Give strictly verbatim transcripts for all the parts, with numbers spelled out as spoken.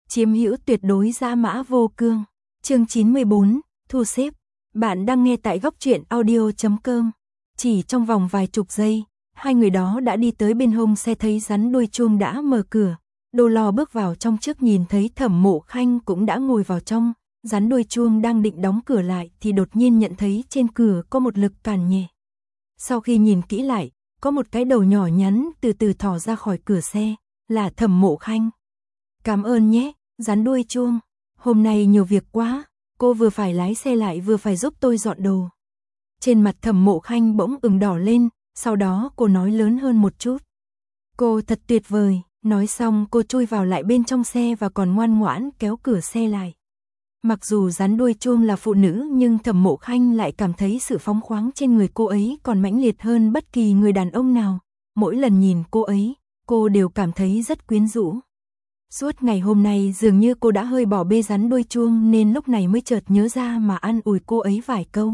chiếm hữu tuyệt đối dã mã vô cương. Chương chín mươi bốn, thu xếp. Bạn đang nghe tại góc truyện audio chấm com. Chỉ trong vòng vài chục giây, hai người đó đã đi tới bên hông xe, thấy rắn đuôi chuông đã mở cửa. Đô Lo bước vào trong trước, nhìn thấy Thẩm Mộ Khanh cũng đã ngồi vào trong. Rắn đuôi chuông đang định đóng cửa lại thì đột nhiên nhận thấy trên cửa có một lực cản nhẹ. Sau khi nhìn kỹ lại, có một cái đầu nhỏ nhắn từ từ thò ra khỏi cửa xe, là Thẩm Mộ Khanh. Cảm ơn nhé, rắn đuôi chuông. Hôm nay nhiều việc quá, cô vừa phải lái xe lại vừa phải giúp tôi dọn đồ. Trên mặt Thẩm Mộ Khanh bỗng ửng đỏ lên, sau đó cô nói lớn hơn một chút. Cô thật tuyệt vời. Nói xong cô chui vào lại bên trong xe và còn ngoan ngoãn kéo cửa xe lại. Mặc dù rắn đuôi chuông là phụ nữ nhưng Thẩm Mộ Khanh lại cảm thấy sự phóng khoáng trên người cô ấy còn mãnh liệt hơn bất kỳ người đàn ông nào. Mỗi lần nhìn cô ấy, cô đều cảm thấy rất quyến rũ. Suốt ngày hôm nay dường như cô đã hơi bỏ bê rắn đuôi chuông nên lúc này mới chợt nhớ ra mà an ủi cô ấy vài câu.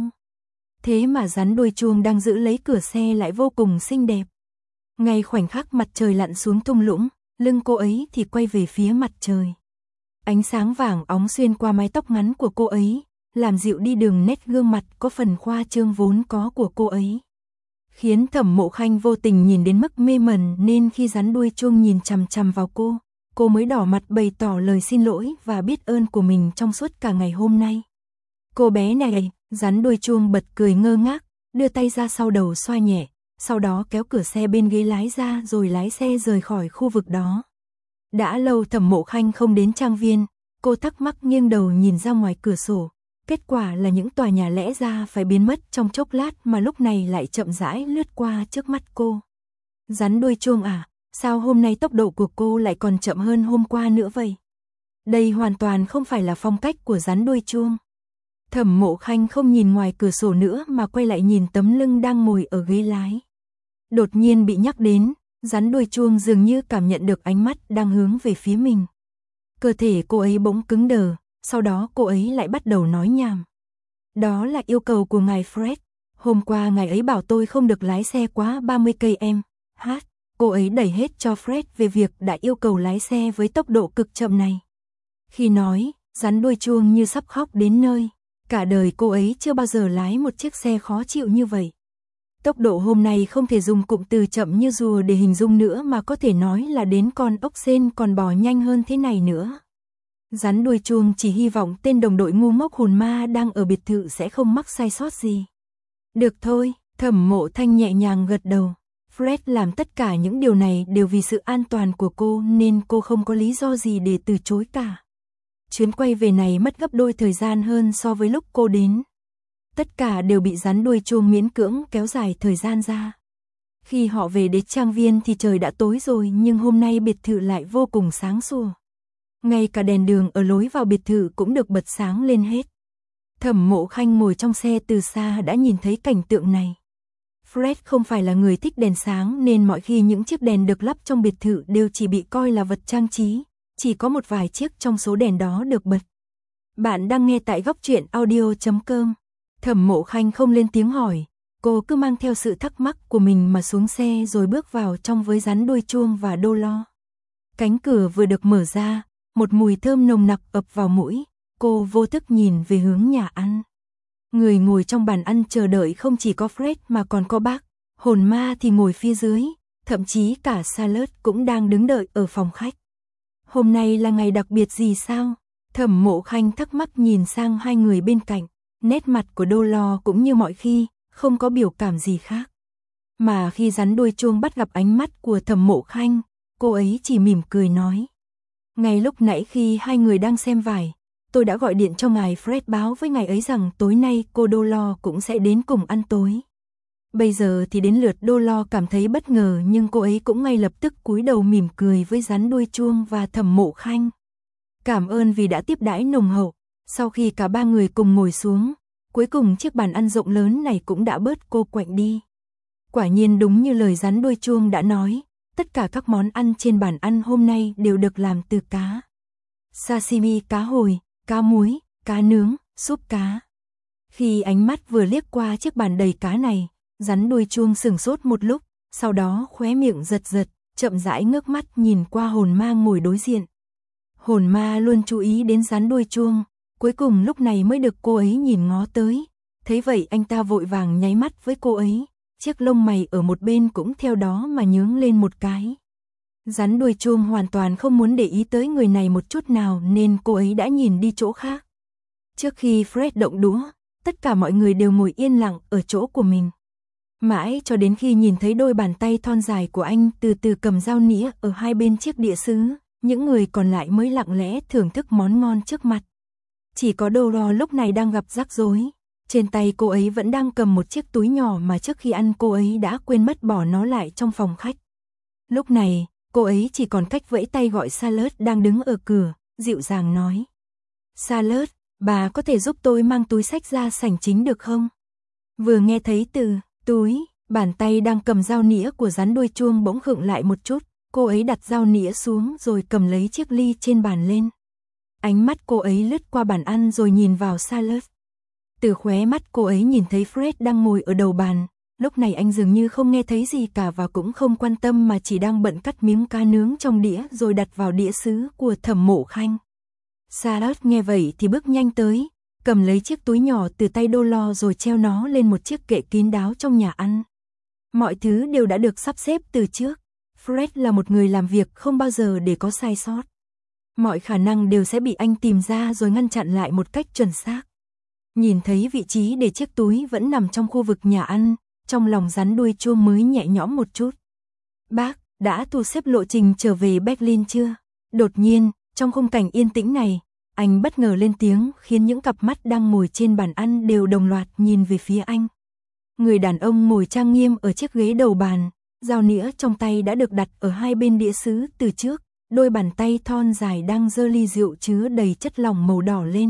Thế mà rắn đuôi chuông đang giữ lấy cửa xe lại vô cùng xinh đẹp. Ngay khoảnh khắc mặt trời lặn xuống thung lũng, lưng cô ấy thì quay về phía mặt trời. Ánh sáng vàng óng xuyên qua mái tóc ngắn của cô ấy, làm dịu đi đường nét gương mặt có phần khoa trương vốn có của cô ấy. Khiến Thẩm Mộ Khanh vô tình nhìn đến mức mê mẩn nên khi rắn đuôi chuông nhìn chằm chằm vào cô, cô mới đỏ mặt bày tỏ lời xin lỗi và biết ơn của mình trong suốt cả ngày hôm nay. Cô bé này, rắn đuôi chuông bật cười ngơ ngác, đưa tay ra sau đầu xoa nhẹ. Sau đó kéo cửa xe bên ghế lái ra rồi lái xe rời khỏi khu vực đó. Đã lâu Thẩm Mộ Khanh không đến trang viên, cô thắc mắc nghiêng đầu nhìn ra ngoài cửa sổ. Kết quả là những tòa nhà lẽ ra phải biến mất trong chốc lát mà lúc này lại chậm rãi lướt qua trước mắt cô. Rắn đuôi chuông à, sao hôm nay tốc độ của cô lại còn chậm hơn hôm qua nữa vậy? Đây hoàn toàn không phải là phong cách của rắn đuôi chuông. Thẩm Mộ Khanh không nhìn ngoài cửa sổ nữa mà quay lại nhìn tấm lưng đang ngồi ở ghế lái. Đột nhiên bị nhắc đến, rắn đuôi chuông dường như cảm nhận được ánh mắt đang hướng về phía mình. Cơ thể cô ấy bỗng cứng đờ, sau đó cô ấy lại bắt đầu nói nhảm. Đó là yêu cầu của ngài Fred. Hôm qua ngài ấy bảo tôi không được lái xe quá ba mươi cây em. Hát, cô ấy đẩy hết cho Fred về việc đã yêu cầu lái xe với tốc độ cực chậm này. Khi nói, rắn đuôi chuông như sắp khóc đến nơi. Cả đời cô ấy chưa bao giờ lái một chiếc xe khó chịu như vậy. Tốc độ hôm nay không thể dùng cụm từ chậm như rùa để hình dung nữa mà có thể nói là đến con ốc sên còn bò nhanh hơn thế này nữa. Rắn đuôi chuông chỉ hy vọng tên đồng đội ngu ngốc hồn ma đang ở biệt thự sẽ không mắc sai sót gì. Được thôi, Thẩm Mộ Thanh nhẹ nhàng gật đầu. Fred làm tất cả những điều này đều vì sự an toàn của cô nên cô không có lý do gì để từ chối cả. Chuyến quay về này mất gấp đôi thời gian hơn so với lúc cô đến. Tất cả đều bị rắn đuôi chuông miễn cưỡng kéo dài thời gian ra. Khi họ về đến trang viên thì trời đã tối rồi nhưng hôm nay biệt thự lại vô cùng sáng sủa. Ngay cả đèn đường ở lối vào biệt thự cũng được bật sáng lên hết. Thẩm Mộ Khanh ngồi trong xe từ xa đã nhìn thấy cảnh tượng này. Fred không phải là người thích đèn sáng nên mọi khi những chiếc đèn được lắp trong biệt thự đều chỉ bị coi là vật trang trí. Chỉ có một vài chiếc trong số đèn đó được bật. Bạn đang nghe tại góc truyện audio chấm com. Thẩm Mộ Khanh không lên tiếng hỏi, cô cứ mang theo sự thắc mắc của mình mà xuống xe rồi bước vào trong với rắn đuôi chuông và Đô Lo. Cánh cửa vừa được mở ra, một mùi thơm nồng nặc ập vào mũi, cô vô thức nhìn về hướng nhà ăn. Người ngồi trong bàn ăn chờ đợi không chỉ có Fred mà còn có bác, hồn ma thì ngồi phía dưới, thậm chí cả Salad cũng đang đứng đợi ở phòng khách. Hôm nay là ngày đặc biệt gì sao? Thẩm Mộ Khanh thắc mắc nhìn sang hai người bên cạnh. Nét mặt của Đô Lo cũng như mọi khi, không có biểu cảm gì khác. Mà khi rắn đuôi chuông bắt gặp ánh mắt của Thẩm Mộ Khanh, cô ấy chỉ mỉm cười nói. Ngay lúc nãy khi hai người đang xem vải, tôi đã gọi điện cho ngài Fred báo với ngài ấy rằng tối nay cô Đô Lo cũng sẽ đến cùng ăn tối. Bây giờ thì đến lượt Đô Lo cảm thấy bất ngờ nhưng cô ấy cũng ngay lập tức cúi đầu mỉm cười với rắn đuôi chuông và Thẩm Mộ Khanh. Cảm ơn vì đã tiếp đãi nồng hậu. Sau khi cả ba người cùng ngồi xuống, cuối cùng chiếc bàn ăn rộng lớn này cũng đã bớt cô quạnh đi. Quả nhiên đúng như lời rắn đuôi chuông đã nói, tất cả các món ăn trên bàn ăn hôm nay đều được làm từ cá. Sashimi cá hồi, cá muối, cá nướng, súp cá. Khi ánh mắt vừa liếc qua chiếc bàn đầy cá này, rắn đuôi chuông sửng sốt một lúc, sau đó khóe miệng giật giật, chậm rãi ngước mắt nhìn qua hồn ma ngồi đối diện. Hồn ma luôn chú ý đến rắn đuôi chuông, cuối cùng lúc này mới được cô ấy nhìn ngó tới. Thấy vậy anh ta vội vàng nháy mắt với cô ấy, chiếc lông mày ở một bên cũng theo đó mà nhướng lên một cái. Rắn đuôi chuông hoàn toàn không muốn để ý tới người này một chút nào nên cô ấy đã nhìn đi chỗ khác. Trước khi Fred động đũa, tất cả mọi người đều ngồi yên lặng ở chỗ của mình. Mãi cho đến khi nhìn thấy đôi bàn tay thon dài của anh từ từ cầm dao nĩa ở hai bên chiếc đĩa sứ, những người còn lại mới lặng lẽ thưởng thức món ngon trước mặt. Chỉ có Doro lúc này đang gặp rắc rối. Trên tay cô ấy vẫn đang cầm một chiếc túi nhỏ mà trước khi ăn cô ấy đã quên mất bỏ nó lại trong phòng khách. Lúc này, cô ấy chỉ còn cách vẫy tay gọi Salad đang đứng ở cửa, dịu dàng nói. Salad, bà có thể giúp tôi mang túi xách ra sảnh chính được không? Vừa nghe thấy từ túi, bàn tay đang cầm dao nĩa của rắn đuôi chuông bỗng khựng lại một chút, cô ấy đặt dao nĩa xuống rồi cầm lấy chiếc ly trên bàn lên. Ánh mắt cô ấy lướt qua bàn ăn rồi nhìn vào Salad. Từ khóe mắt cô ấy nhìn thấy Fred đang ngồi ở đầu bàn, lúc này anh dường như không nghe thấy gì cả và cũng không quan tâm mà chỉ đang bận cắt miếng cá nướng trong đĩa rồi đặt vào đĩa sứ của Thẩm Mộ Khanh. Salad nghe vậy thì bước nhanh tới, cầm lấy chiếc túi nhỏ từ tay Doro rồi treo nó lên một chiếc kệ kín đáo trong nhà ăn. Mọi thứ đều đã được sắp xếp từ trước. Fred là một người làm việc không bao giờ để có sai sót. Mọi khả năng đều sẽ bị anh tìm ra rồi ngăn chặn lại một cách chuẩn xác. Nhìn thấy vị trí để chiếc túi vẫn nằm trong khu vực nhà ăn, trong lòng rắn đuôi chuông mới nhẹ nhõm một chút. Bác, đã thu xếp lộ trình trở về Berlin chưa? Đột nhiên, trong khung cảnh yên tĩnh này, anh bất ngờ lên tiếng khiến những cặp mắt đang ngồi trên bàn ăn đều đồng loạt nhìn về phía anh. Người đàn ông ngồi trang nghiêm ở chiếc ghế đầu bàn, dao nĩa trong tay đã được đặt ở hai bên đĩa sứ từ trước, đôi bàn tay thon dài đang giơ ly rượu chứa đầy chất lỏng màu đỏ lên.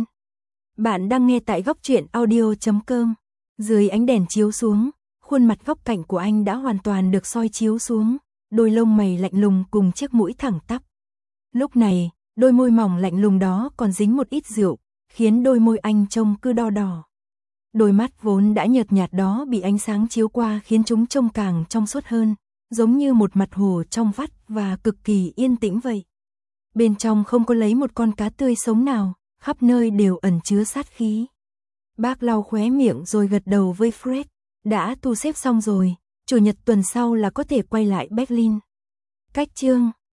Bạn đang nghe tại góc truyện audio chấm com. Dưới ánh đèn chiếu xuống, khuôn mặt góc cạnh của anh đã hoàn toàn được soi chiếu xuống, đôi lông mày lạnh lùng cùng chiếc mũi thẳng tắp. Lúc này, đôi môi mỏng lạnh lùng đó còn dính một ít rượu, khiến đôi môi anh trông cứ đo đỏ. Đôi mắt vốn đã nhợt nhạt đó bị ánh sáng chiếu qua khiến chúng trông càng trong suốt hơn, giống như một mặt hồ trong vắt và cực kỳ yên tĩnh vậy. Bên trong không có lấy một con cá tươi sống nào, khắp nơi đều ẩn chứa sát khí. Bác lau khóe miệng rồi gật đầu với Fred. Đã thu xếp xong rồi, chủ nhật tuần sau là có thể quay lại Berlin. Cách chương